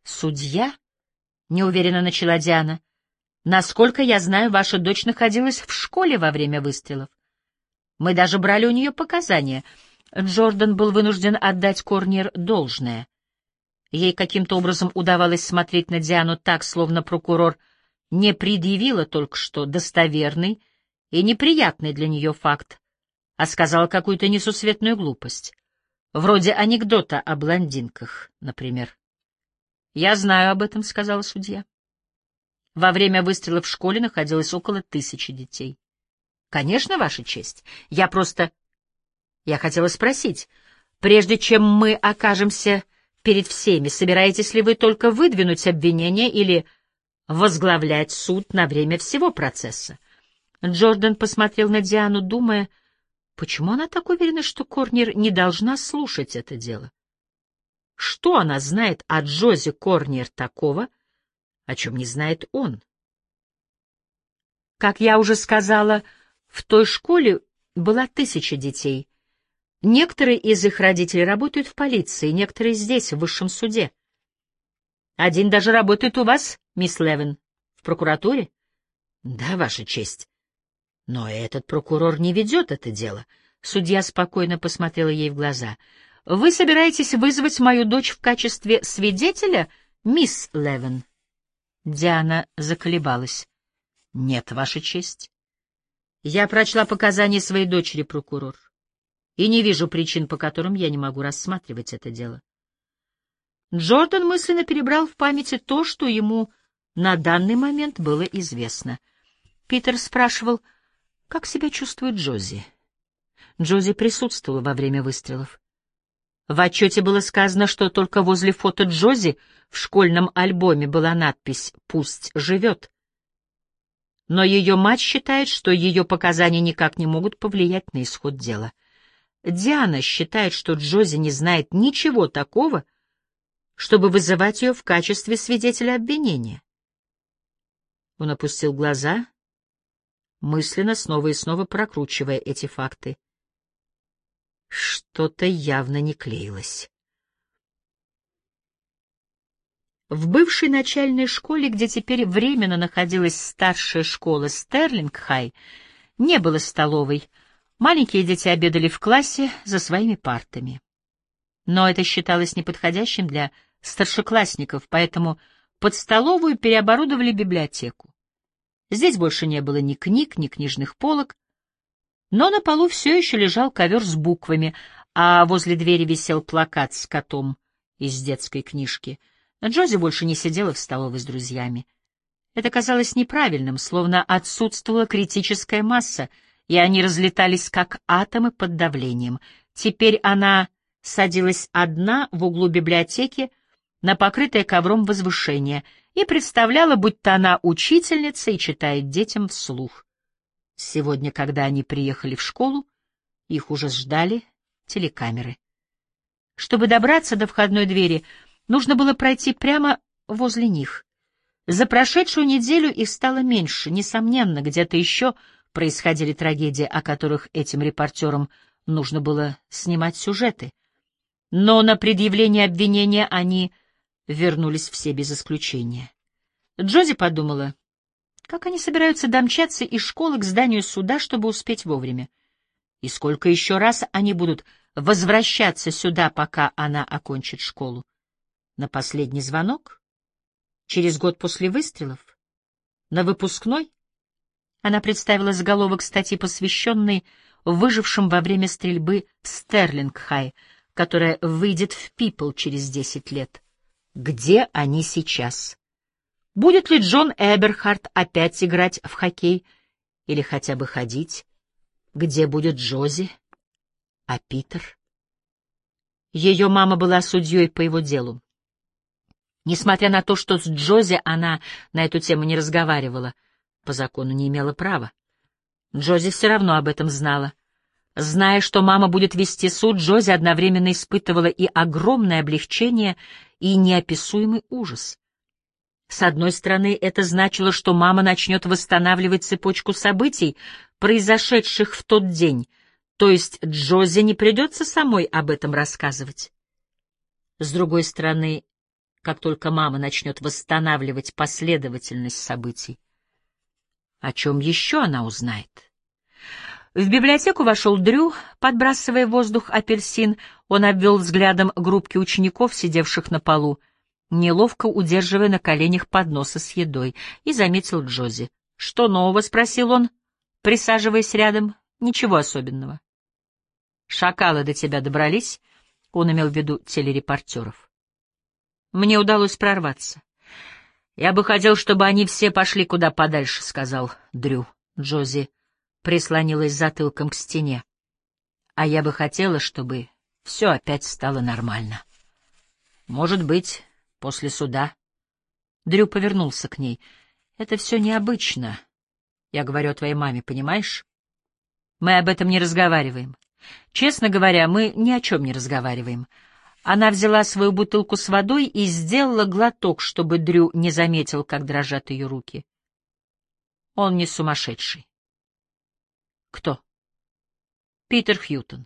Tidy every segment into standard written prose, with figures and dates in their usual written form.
«Судья?» — неуверенно начала Диана. «Насколько я знаю, ваша дочь находилась в школе во время выстрелов. Мы даже брали у нее показания». Джордан был вынужден отдать Корнер должное. Ей каким-то образом удавалось смотреть на Диану так, словно прокурор не предъявила только что достоверный и неприятный для нее факт, а сказала какую-то несусветную глупость. Вроде анекдота о блондинках, например. «Я знаю об этом», — сказала судья. «Во время выстрела в школе находилось около 1000 детей». «Конечно, Ваша честь. Я хотела спросить, прежде чем мы окажемся перед всеми, собираетесь ли вы только выдвинуть обвинение или возглавлять суд на время всего процесса?» Джордан посмотрел на Диану, думая, почему она так уверена, что Корнер не должна слушать это дело. Что она знает о Джози Корнер такого, о чем не знает он? Как я уже сказала, в той школе было 1000 детей. Некоторые из их родителей работают в полиции, некоторые здесь, в высшем суде. Один даже работает у вас, мисс Левин, в прокуратуре? Да, Ваша честь. Но этот прокурор не ведет это дело. Судья спокойно посмотрела ей в глаза. Вы собираетесь вызвать мою дочь в качестве свидетеля, мисс Левин? Диана заколебалась. Нет, Ваша честь. Я прочла показания своей дочери, прокурор, и не вижу причин, по которым я не могу рассматривать это дело. Джордан мысленно перебрал в памяти то, что ему на данный момент было известно. Питер спрашивал, как себя чувствует Джози. Джози присутствовала во время выстрелов. В отчете было сказано, что только возле фото Джози в школьном альбоме была надпись «Пусть живет». Но ее мать считает, что ее показания никак не могут повлиять на исход дела. Диана считает, что Джози не знает ничего такого, чтобы вызывать ее в качестве свидетеля обвинения. Он опустил глаза, мысленно снова и снова прокручивая эти факты. Что-то явно не клеилось. В бывшей начальной школе, где теперь временно находилась старшая школа Стерлинг-Хай, не было столовой. Маленькие дети обедали в классе за своими партами. Но это считалось неподходящим для старшеклассников, поэтому под столовую переоборудовали библиотеку. Здесь больше не было ни книг, ни книжных полок, но на полу все еще лежал ковер с буквами, а возле двери висел плакат с котом из детской книжки. Джози больше не сидела в столовой с друзьями. Это казалось неправильным, словно отсутствовала критическая масса, и они разлетались как атомы под давлением. Теперь она садилась одна в углу библиотеки на покрытое ковром возвышение и представляла, будто она учительница и читает детям вслух. Сегодня, когда они приехали в школу, их уже ждали телекамеры. Чтобы добраться до входной двери, нужно было пройти прямо возле них. За прошедшую неделю их стало меньше, несомненно, где-то еще происходили трагедии, о которых этим репортерам нужно было снимать сюжеты. Но на предъявление обвинения они вернулись все без исключения. Джози подумала, как они собираются домчаться из школы к зданию суда, чтобы успеть вовремя. И сколько еще раз они будут возвращаться сюда, пока она окончит школу? На последний звонок? Через год после выстрелов? На выпускной? Она представила заголовок статьи, посвященной выжившим во время стрельбы в Стерлинг-Хай, которая выйдет в People через 10 лет. Где они сейчас? Будет ли Джон Эберхарт опять играть в хоккей или хотя бы ходить? Где будет Джози? А Питер? Ее мама была судьей по его делу. Несмотря на то, что с Джози она на эту тему не разговаривала, по закону не имела права. Джози все равно об этом знала. Зная, что мама будет вести суд, Джози одновременно испытывала и огромное облегчение, и неописуемый ужас. С одной стороны, это значило, что мама начнет восстанавливать цепочку событий, произошедших в тот день, то есть Джози не придется самой об этом рассказывать. С другой стороны, как только мама начнет восстанавливать последовательность событий. О чем еще она узнает? В библиотеку вошел Дрю, подбрасывая в воздух апельсин. Он обвел взглядом группки учеников, сидевших на полу, неловко удерживая на коленях подносы с едой, и заметил Джози. «Что нового?» — спросил он, присаживаясь рядом. «Ничего особенного». «Шакалы до тебя добрались?» — он имел в виду телерепортеров. «Мне удалось прорваться. Я бы хотел, чтобы они все пошли куда подальше», — сказал Дрю. Джози прислонилась затылком к стене. «А я бы хотела, чтобы все опять стало нормально. Может быть, после суда». Дрю повернулся к ней. «Это все необычно. Я говорю о твоей маме, понимаешь? Мы об этом не разговариваем. Честно говоря, мы ни о чем не разговариваем». Она взяла свою бутылку с водой и сделала глоток, чтобы Дрю не заметил, как дрожат ее руки. Он не сумасшедший. Кто? Питер Хьютон.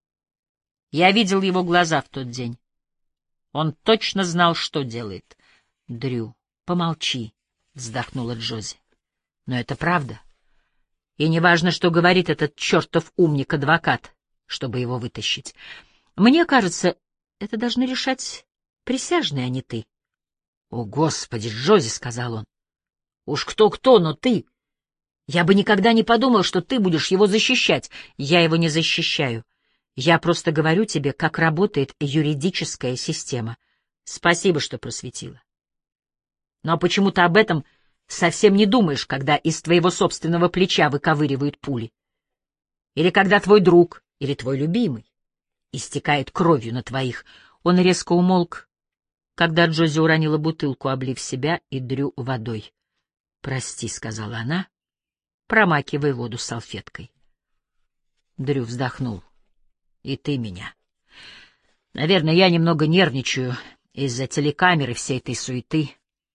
Я видел его глаза в тот день. Он точно знал, что делает. Дрю, помолчи, вздохнула Джози. Но это правда. И неважно, что говорит этот чертов умник-адвокат, чтобы его вытащить. Мне кажется, это должны решать присяжные, а не ты. — О, Господи, Джози, — сказал он. — Уж кто-кто, но ты. Я бы никогда не подумал, что ты будешь его защищать. Я его не защищаю. Я просто говорю тебе, как работает юридическая система. Спасибо, что просветила. Но почему-то об этом совсем не думаешь, когда из твоего собственного плеча выковыривают пули. Или когда твой друг, или твой любимый истекает кровью на твоих. Он резко умолк, когда Джози уронила бутылку, облив себя и Дрю водой. «Прости», — сказала она, промакивая воду салфеткой. Дрю вздохнул. «И ты меня. Наверное, я немного нервничаю из-за телекамеры всей этой суеты».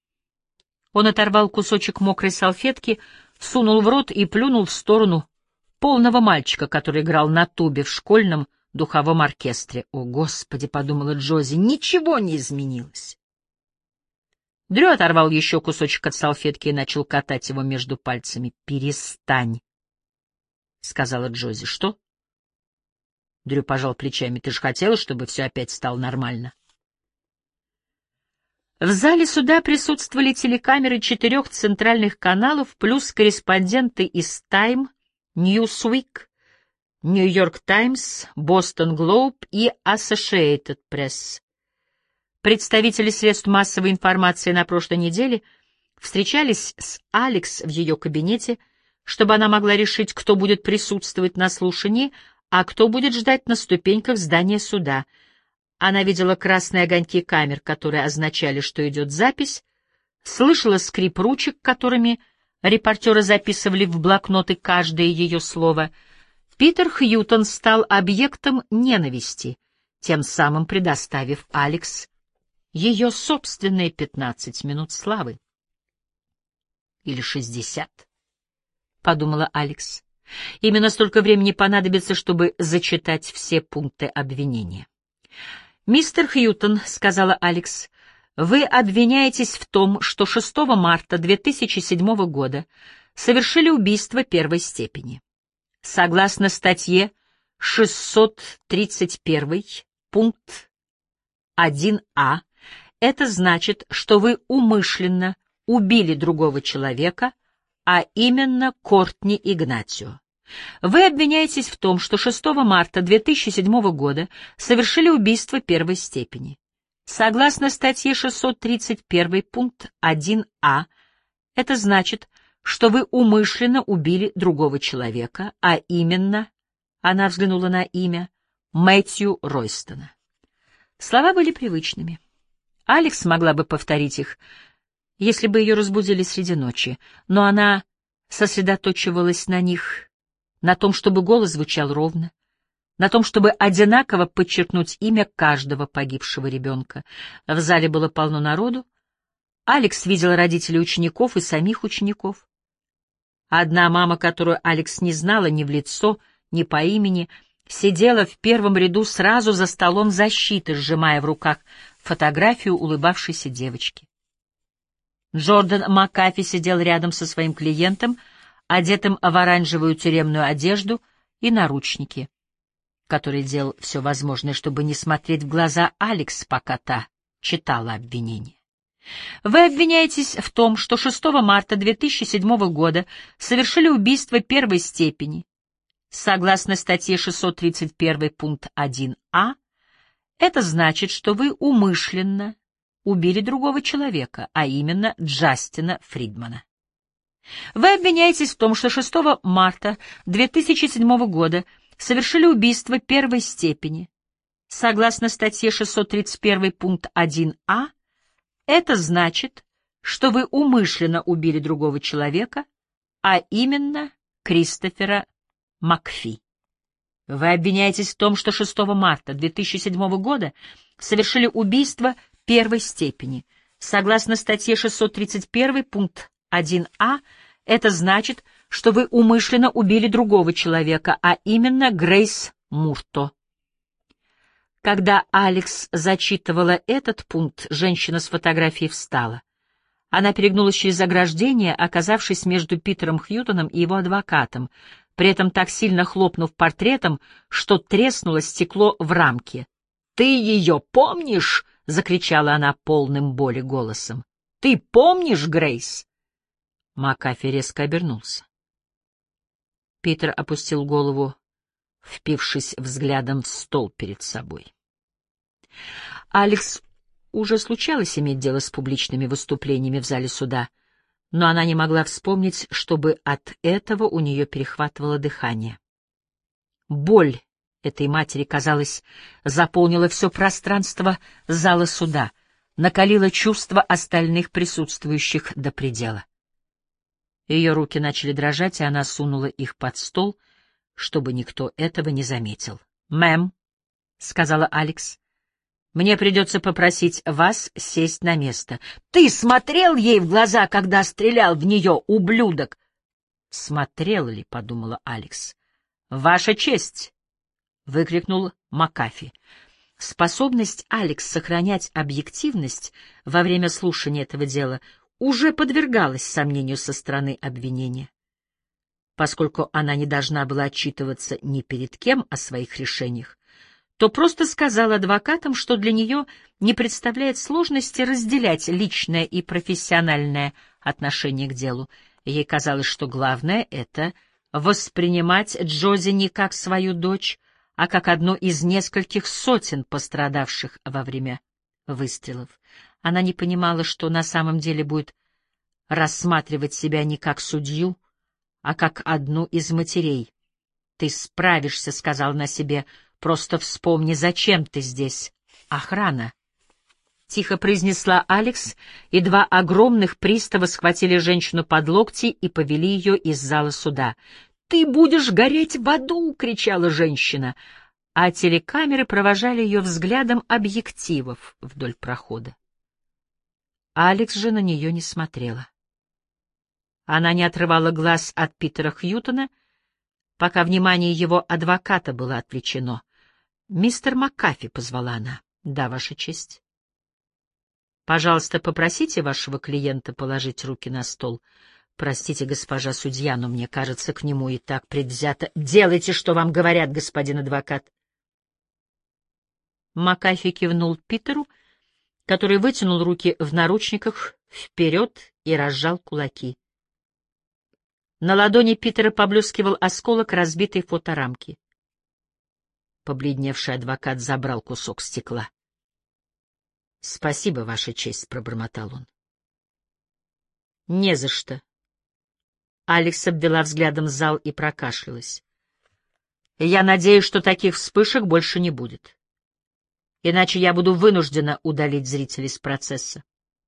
Он оторвал кусочек мокрой салфетки, сунул в рот и плюнул в сторону полного мальчика, который играл на тубе в школьном духовом оркестре. «О, Господи!» — подумала Джози, — «ничего не изменилось». Дрю оторвал еще кусочек от салфетки и начал катать его между пальцами. «Перестань», — сказала Джози. «Что?» Дрю пожал плечами. «Ты же хотела, чтобы все опять стало нормально?» В зале суда присутствовали телекамеры 4 центральных каналов плюс корреспонденты из «Тайм», «Ньюсвик», «Нью-Йорк Таймс», «Бостон Глоуб» и «Associated Press». Представители средств массовой информации на прошлой неделе встречались с Алекс в ее кабинете, чтобы она могла решить, кто будет присутствовать на слушании, а кто будет ждать на ступеньках здания суда. Она видела красные огоньки камер, которые означали, что идет запись, слышала скрип ручек, которыми репортеры записывали в блокноты каждое ее слово. Питер Хьютон стал объектом ненависти, тем самым предоставив Алекс ее собственные 15 минут славы. Или 60, подумала Алекс. Именно столько времени понадобится, чтобы зачитать все пункты обвинения. «Мистер Хьютон», — сказала Алекс, — «вы обвиняетесь в том, что 6 марта 2007 года совершили убийство первой степени. Согласно статье 631, пункт 1а, это значит, что вы умышленно убили другого человека, а именно Кортни Игнатио. Вы обвиняетесь в том, что 6 марта 2007 года совершили убийство первой степени. Согласно статье 631, пункт 1а, это значит, что вы умышленно убили другого человека, а именно, она взглянула на имя, Мэтью Ройстона. Слова были привычными. Алекс могла бы повторить их, если бы ее разбудили среди ночи, но она сосредоточивалась на них, на том, чтобы голос звучал ровно, на том, чтобы одинаково подчеркнуть имя каждого погибшего ребенка. В зале было полно народу. Алекс видела родителей учеников и самих учеников. Одна мама, которую Алекс не знала ни в лицо, ни по имени, сидела в первом ряду сразу за столом защиты, сжимая в руках фотографию улыбавшейся девочки. Джордан Макафи сидел рядом со своим клиентом, одетым в оранжевую тюремную одежду и наручники, который делал все возможное, чтобы не смотреть в глаза Алекс, пока та читала обвинение. Вы обвиняетесь в том, что 6 марта 2007 года совершили убийство первой степени. Согласно статье 631 пункт 1а, это значит, что вы умышленно убили другого человека, а именно Джастина Фридмана. Вы обвиняетесь в том, что 6 марта 2007 года совершили убийство первой степени. Согласно статье 631 пункт 1а, это значит, что вы умышленно убили другого человека, а именно Кристофера Макфи. Вы обвиняетесь в том, что 6 марта 2007 года совершили убийство первой степени. Согласно статье 631 пункт 1а, это значит, что вы умышленно убили другого человека, а именно Грейс Мурто. Когда Алекс зачитывала этот пункт, женщина с фотографией встала. Она перегнулась через ограждение, оказавшись между Питером Хьютоном и его адвокатом, при этом так сильно хлопнув портретом, что треснуло стекло в рамке. «Ты ее помнишь?» — закричала она полным боли голосом. «Ты помнишь, Грейс?» Макафи резко обернулся. Питер опустил голову, впившись взглядом в стол перед собой. Алекс уже случалось иметь дело с публичными выступлениями в зале суда, но она не могла вспомнить, чтобы от этого у нее перехватывало дыхание. Боль этой матери, казалось, заполнила все пространство зала суда, накалила чувства остальных присутствующих до предела. Ее руки начали дрожать, и она сунула их под стол, чтобы никто этого не заметил. «Мэм», — сказала Алекс, — «мне придется попросить вас сесть на место». «Ты смотрел ей в глаза, когда стрелял в нее, ублюдок?» «Смотрел ли?» — подумала Алекс. «Ваша честь!» — выкрикнул Макафи. Способность Алекс сохранять объективность во время слушания этого дела уже подвергалась сомнению со стороны обвинения. Поскольку она не должна была отчитываться ни перед кем о своих решениях, то просто сказала адвокатам, что для нее не представляет сложности разделять личное и профессиональное отношение к делу. Ей казалось, что главное — это воспринимать Джози не как свою дочь, а как одну из нескольких сотен пострадавших во время выстрелов. Она не понимала, что на самом деле будет рассматривать себя не как судью, а как одну из матерей. «Ты справишься», — сказал она себе, — «просто вспомни, зачем ты здесь». «Охрана», — тихо произнесла Алекс, и два огромных пристава схватили женщину под локти и повели ее из зала суда. «Ты будешь гореть в аду!» — кричала женщина, а телекамеры провожали ее взглядом объективов вдоль прохода. Алекс же на нее не смотрела. Она не отрывала глаз от Питера Хьютона, пока внимание его адвоката было отвлечено. «Мистер Макафи», — позвала она. «Да, Ваша честь». «Пожалуйста, попросите вашего клиента положить руки на стол. Простите, госпожа судья, но мне кажется, к нему и так предвзято. Делайте, что вам говорят, господин адвокат». Макафи кивнул Питеру, который вытянул руки в наручниках вперед и разжал кулаки. На ладони Питера поблескивал осколок разбитой фоторамки. Побледневший адвокат забрал кусок стекла. «Спасибо, Ваша честь», — пробормотал он. «Не за что». Алекс обвела взглядом зал и прокашлялась. «Я надеюсь, что таких вспышек больше не будет. Иначе я буду вынуждена удалить зрителей с процесса».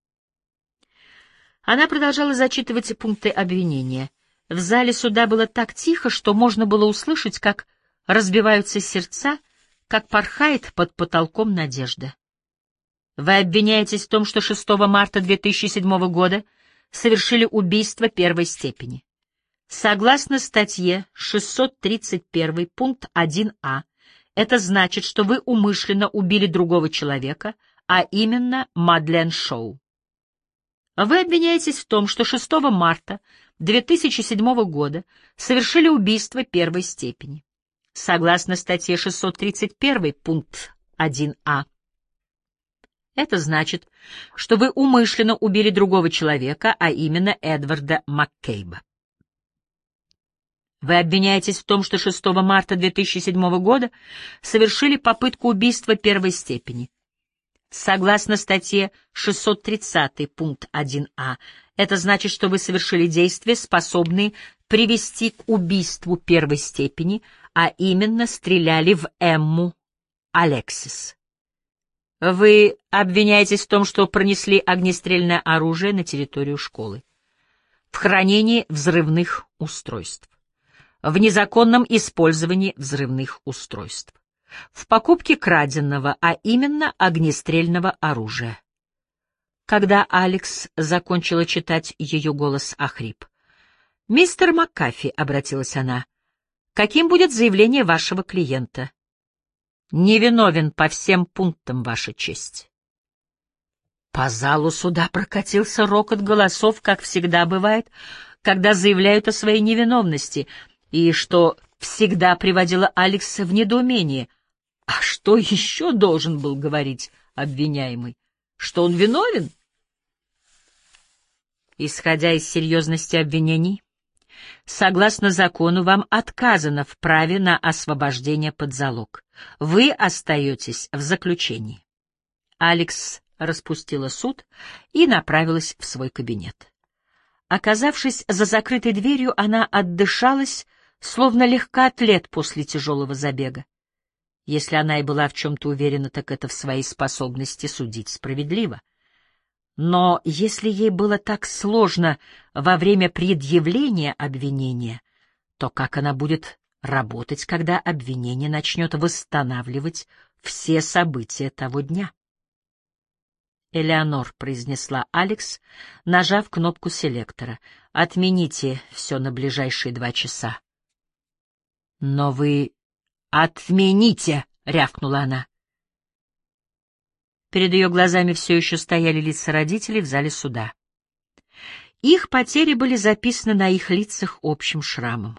Она продолжала зачитывать пункты обвинения. В зале суда было так тихо, что можно было услышать, как разбиваются сердца, как порхает под потолком надежда. Вы обвиняетесь в том, что 6 марта 2007 года совершили убийство первой степени. Согласно статье 631 пункт 1а, это значит, что вы умышленно убили другого человека, а именно Мадлен Шоу. Вы обвиняетесь в том, что 6 марта 2007 года совершили убийство первой степени. Согласно статье 631, пункт 1а. Это значит, что вы умышленно убили другого человека, а именно Эдварда Маккейба. Вы обвиняетесь в том, что 6 марта 2007 года совершили попытку убийства первой степени. Согласно статье 630, пункт 1а, это значит, что вы совершили действия, способные привести к убийству первой степени, а именно стреляли в Эмму Алексис. Вы обвиняетесь в том, что пронесли огнестрельное оружие на территорию школы, в хранении взрывных устройств, в незаконном использовании взрывных устройств, в покупке краденного, а именно огнестрельного оружия. Когда Алекс закончила читать, ее голос охрип. «Мистер Маккафи», — обратилась она, — «каким будет заявление вашего клиента?» «Невиновен по всем пунктам, Ваша честь». По залу суда прокатился рокот голосов, как всегда бывает, когда заявляют о своей невиновности, и что всегда приводило Алекса в недоумение. А что еще должен был говорить обвиняемый? Что он виновен? Исходя из серьезности обвинений, согласно закону, вам отказано в праве на освобождение под залог. Вы остаетесь в заключении. Алекс распустила суд и направилась в свой кабинет. Оказавшись за закрытой дверью, она отдышалась, словно легкоатлет после тяжелого забега. Если она и была в чем-то уверена, так это в своей способности судить справедливо. Но если ей было так сложно во время предъявления обвинения, то как она будет работать, когда обвинение начнет восстанавливать все события того дня? «Элеонор», — произнесла Алекс, нажав кнопку селектора, — «отмените все на ближайшие 2 часа». «Но вы отмените!» — рявкнула она. Перед ее глазами все еще стояли лица родителей в зале суда. Их потери были записаны на их лицах общим шрамом.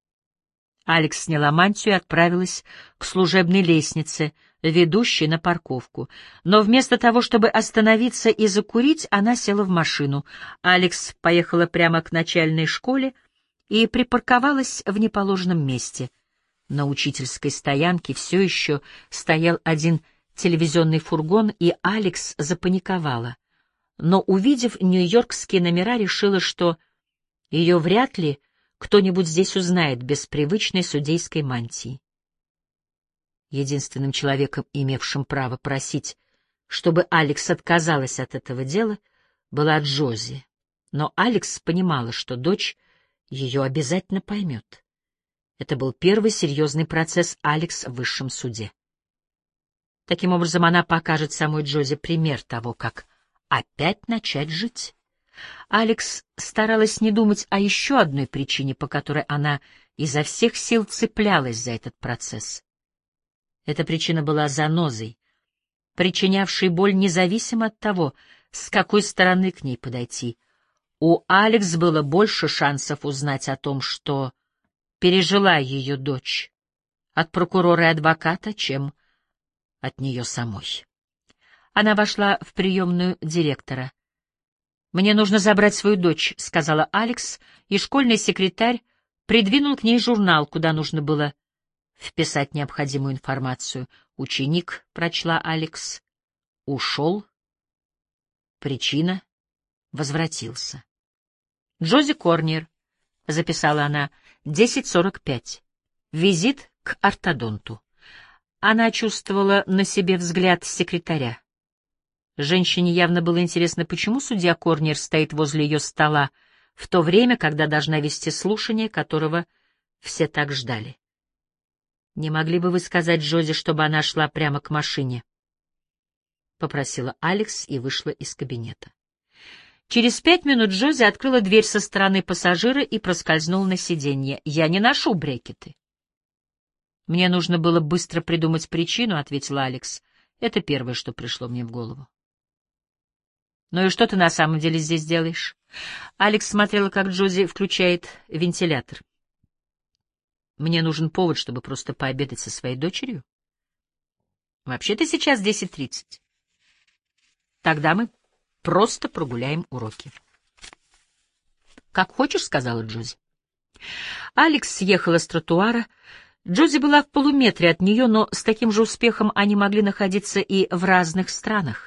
Алекс сняла мантию и отправилась к служебной лестнице, ведущей на парковку. Но вместо того, чтобы остановиться и закурить, она села в машину. Алекс поехала прямо к начальной школе и припарковалась в неположенном месте. На учительской стоянке все еще стоял один телевизионный фургон, и Алекс запаниковала. Но, увидев нью-йоркские номера, решила, что ее вряд ли кто-нибудь здесь узнает без привычной судейской мантии. Единственным человеком, имевшим право просить, чтобы Алекс отказалась от этого дела, была Джози. Но Алекс понимала, что дочь ее обязательно поймет. Это был первый серьезный процесс Алекс в высшем суде. Таким образом, она покажет самой Джози пример того, как опять начать жить. Алекс старалась не думать о еще одной причине, по которой она изо всех сил цеплялась за этот процесс. Эта причина была занозой, причинявшей боль независимо от того, с какой стороны к ней подойти. У Алекс было больше шансов узнать о том, что пережила ее дочь, от прокурора и адвоката, чем от нее самой. Она вошла в приемную директора. «Мне нужно забрать свою дочь», — сказала Алекс, и школьный секретарь придвинул к ней журнал, куда нужно было вписать необходимую информацию. «Ученик», — прочла Алекс, — «ушел. Причина — возвратился». «Джози Корнер», — записала она, — 10:45. Визит к ортодонту. Она чувствовала на себе взгляд секретаря. Женщине явно было интересно, почему судья Корнер стоит возле ее стола в то время, когда должна вести слушание, которого все так ждали. «Не могли бы вы сказать Джози, чтобы она шла прямо к машине?» — попросила Алекс и вышла из кабинета. Через 5 минут Джози открыла дверь со стороны пассажира и проскользнула на сиденье. «Я не ношу брекеты». «Мне нужно было быстро придумать причину», — ответила Алекс. Это первое, что пришло мне в голову. «Ну и что ты на самом деле здесь делаешь?» Алекс смотрела, как Джози включает вентилятор. «Мне нужен повод, чтобы просто пообедать со своей дочерью. Вообще-то сейчас 10:30. Тогда мы просто прогуляем уроки». «Как хочешь», — сказала Джози. Алекс съехала с тротуара. Джози была в полуметре от нее, но с таким же успехом они могли находиться и в разных странах.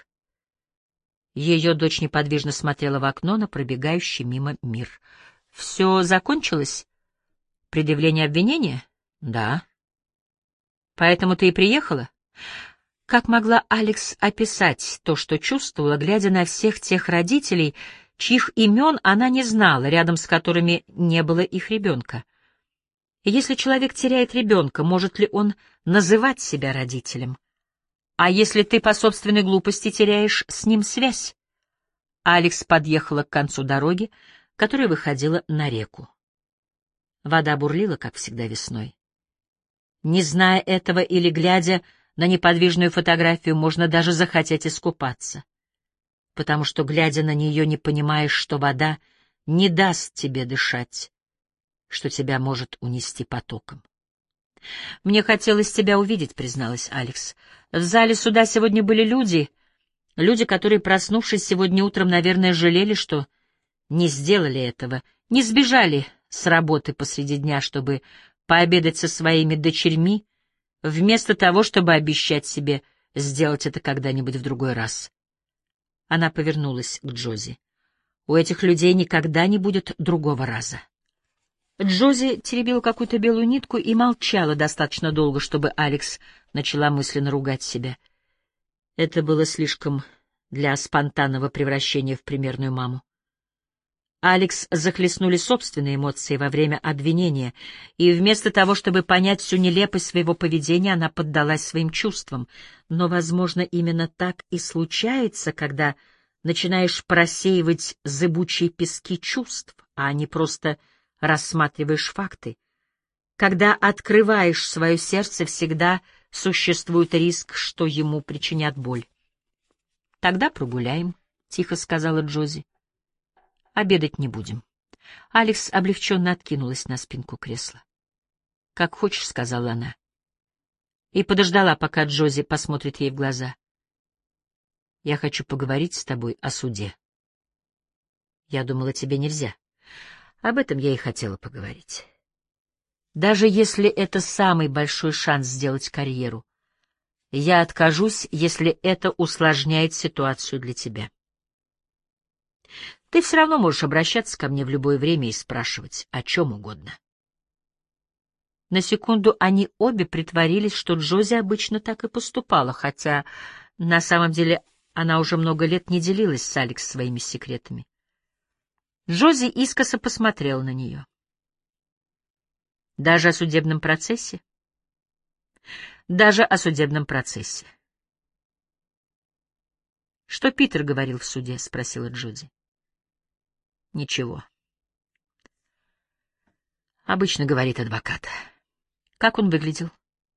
Ее дочь неподвижно смотрела в окно на пробегающий мимо мир. «Все закончилось? Предъявление обвинения?» «Да». «Поэтому ты и приехала?» Как могла Алекс описать то, что чувствовала, глядя на всех тех родителей, чьих имен она не знала, рядом с которыми не было их ребенка? Если человек теряет ребенка, может ли он называть себя родителем? А если ты по собственной глупости теряешь с ним связь? Алекс подъехала к концу дороги, которая выходила на реку. Вода бурлила, как всегда весной. Не зная этого или глядя на неподвижную фотографию, можно даже захотеть искупаться, потому что, глядя на нее, не понимаешь, что вода не даст тебе дышать, что тебя может унести потоком. «Мне хотелось тебя увидеть», — призналась Алекс. «В зале суда сегодня были люди, которые, проснувшись сегодня утром, наверное, жалели, что не сделали этого, не сбежали с работы посреди дня, чтобы пообедать со своими дочерьми, вместо того, чтобы обещать себе сделать это когда-нибудь в другой раз». Она повернулась к Джози. «У этих людей никогда не будет другого раза». Джози теребила какую-то белую нитку и молчала достаточно долго, чтобы Алекс начала мысленно ругать себя. Это было слишком для спонтанного превращения в примерную маму. Алекс захлестнули собственные эмоции во время обвинения, и вместо того, чтобы понять всю нелепость своего поведения, она поддалась своим чувствам. Но, возможно, именно так и случается, когда начинаешь просеивать зыбучие пески чувств, а не просто рассматриваешь факты. Когда открываешь свое сердце, всегда существует риск, что ему причинят боль. «Тогда прогуляем», — тихо сказала Джози. «Обедать не будем». Алекс облегченно откинулась на спинку кресла. «Как хочешь», — сказала она. И подождала, пока Джози посмотрит ей в глаза. «Я хочу поговорить с тобой о суде». «Я думала, тебе нельзя». Об этом я и хотела поговорить. Даже если это самый большой шанс сделать карьеру, я откажусь, если это усложняет ситуацию для тебя. Ты все равно можешь обращаться ко мне в любое время и спрашивать о чем угодно. На секунду они обе притворились, что Джози обычно так и поступала, хотя на самом деле она уже много лет не делилась с Алекс своими секретами. Джози искоса посмотрел на нее. «Даже о судебном процессе?» «Даже о судебном процессе». «Что Питер говорил в суде?» — спросила Джози. «Ничего. Обычно говорит адвокат». «Как он выглядел?»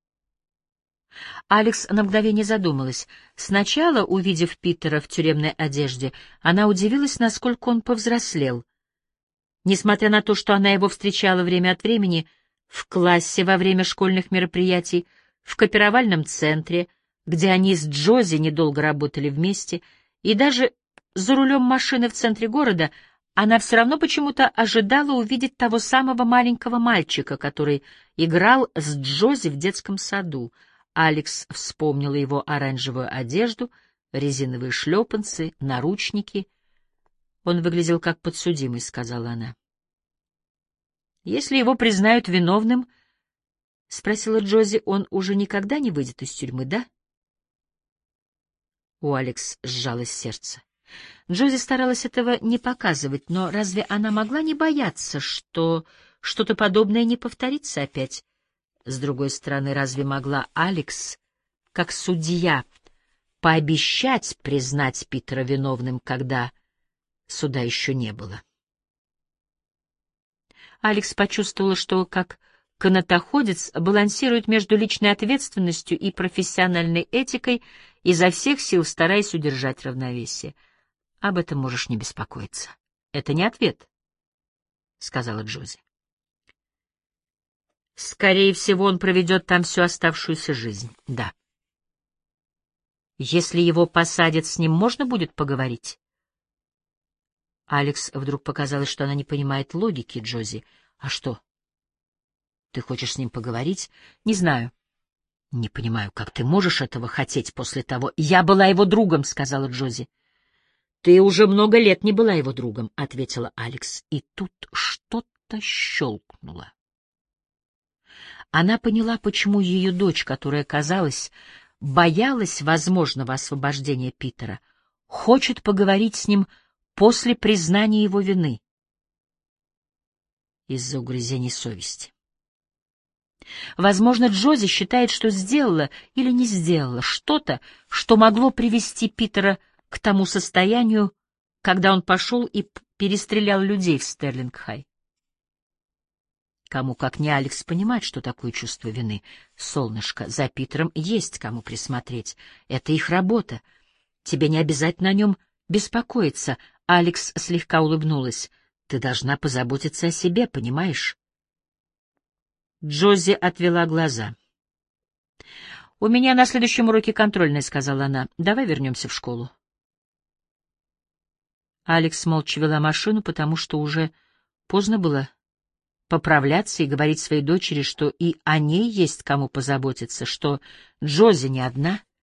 Алекс на мгновение задумалась. Сначала, увидев Питера в тюремной одежде, она удивилась, насколько он повзрослел. Несмотря на то, что она его встречала время от времени в классе во время школьных мероприятий, в копировальном центре, где они с Джози недолго работали вместе, и даже за рулем машины в центре города, она все равно почему-то ожидала увидеть того самого маленького мальчика, который играл с Джози в детском саду. Алекс вспомнила его оранжевую одежду, резиновые шлепанцы, наручники. «Он выглядел как подсудимый», — сказала она. «Если его признают виновным, — спросила Джози, — он уже никогда не выйдет из тюрьмы, да?» У Алекс сжалось сердце. Джози старалась этого не показывать, но разве она могла не бояться, что что-то подобное не повторится опять? С другой стороны, разве могла Алекс, как судья, пообещать признать Питера виновным, когда суда еще не было? Алекс почувствовала, что, как канатоходец, балансирует между личной ответственностью и профессиональной этикой, изо всех сил стараясь удержать равновесие. Об этом можешь не беспокоиться. Это не ответ, — сказала Джози. Скорее всего, он проведет там всю оставшуюся жизнь. Да. Если его посадят, с ним можно будет поговорить? Алекс вдруг показалось, что она не понимает логики Джози. А что? Ты хочешь с ним поговорить? Не знаю. Не понимаю, как ты можешь этого хотеть после того... Я была его другом, — сказала Джози. Ты уже много лет не была его другом, — ответила Алекс. И тут что-то щелкнуло. Она поняла, почему ее дочь, которая, казалось, боялась возможного освобождения Питера, хочет поговорить с ним после признания его вины. Из-за угрызений совести. Возможно, Джози считает, что сделала или не сделала что-то, что могло привести Питера к тому состоянию, когда он пошел и перестрелял людей в Стерлинг-Хай. Кому, как не Алекс, понимать, что такое чувство вины. Солнышко, за Питером есть кому присмотреть. Это их работа. Тебе не обязательно о нем беспокоиться. Алекс слегка улыбнулась. Ты должна позаботиться о себе, понимаешь? Джози отвела глаза. — У меня на следующем уроке контрольная, — сказала она. — Давай вернемся в школу. Алекс молча вела машину, потому что уже поздно было поправляться и говорить своей дочери, что и о ней есть кому позаботиться, что Джози не одна.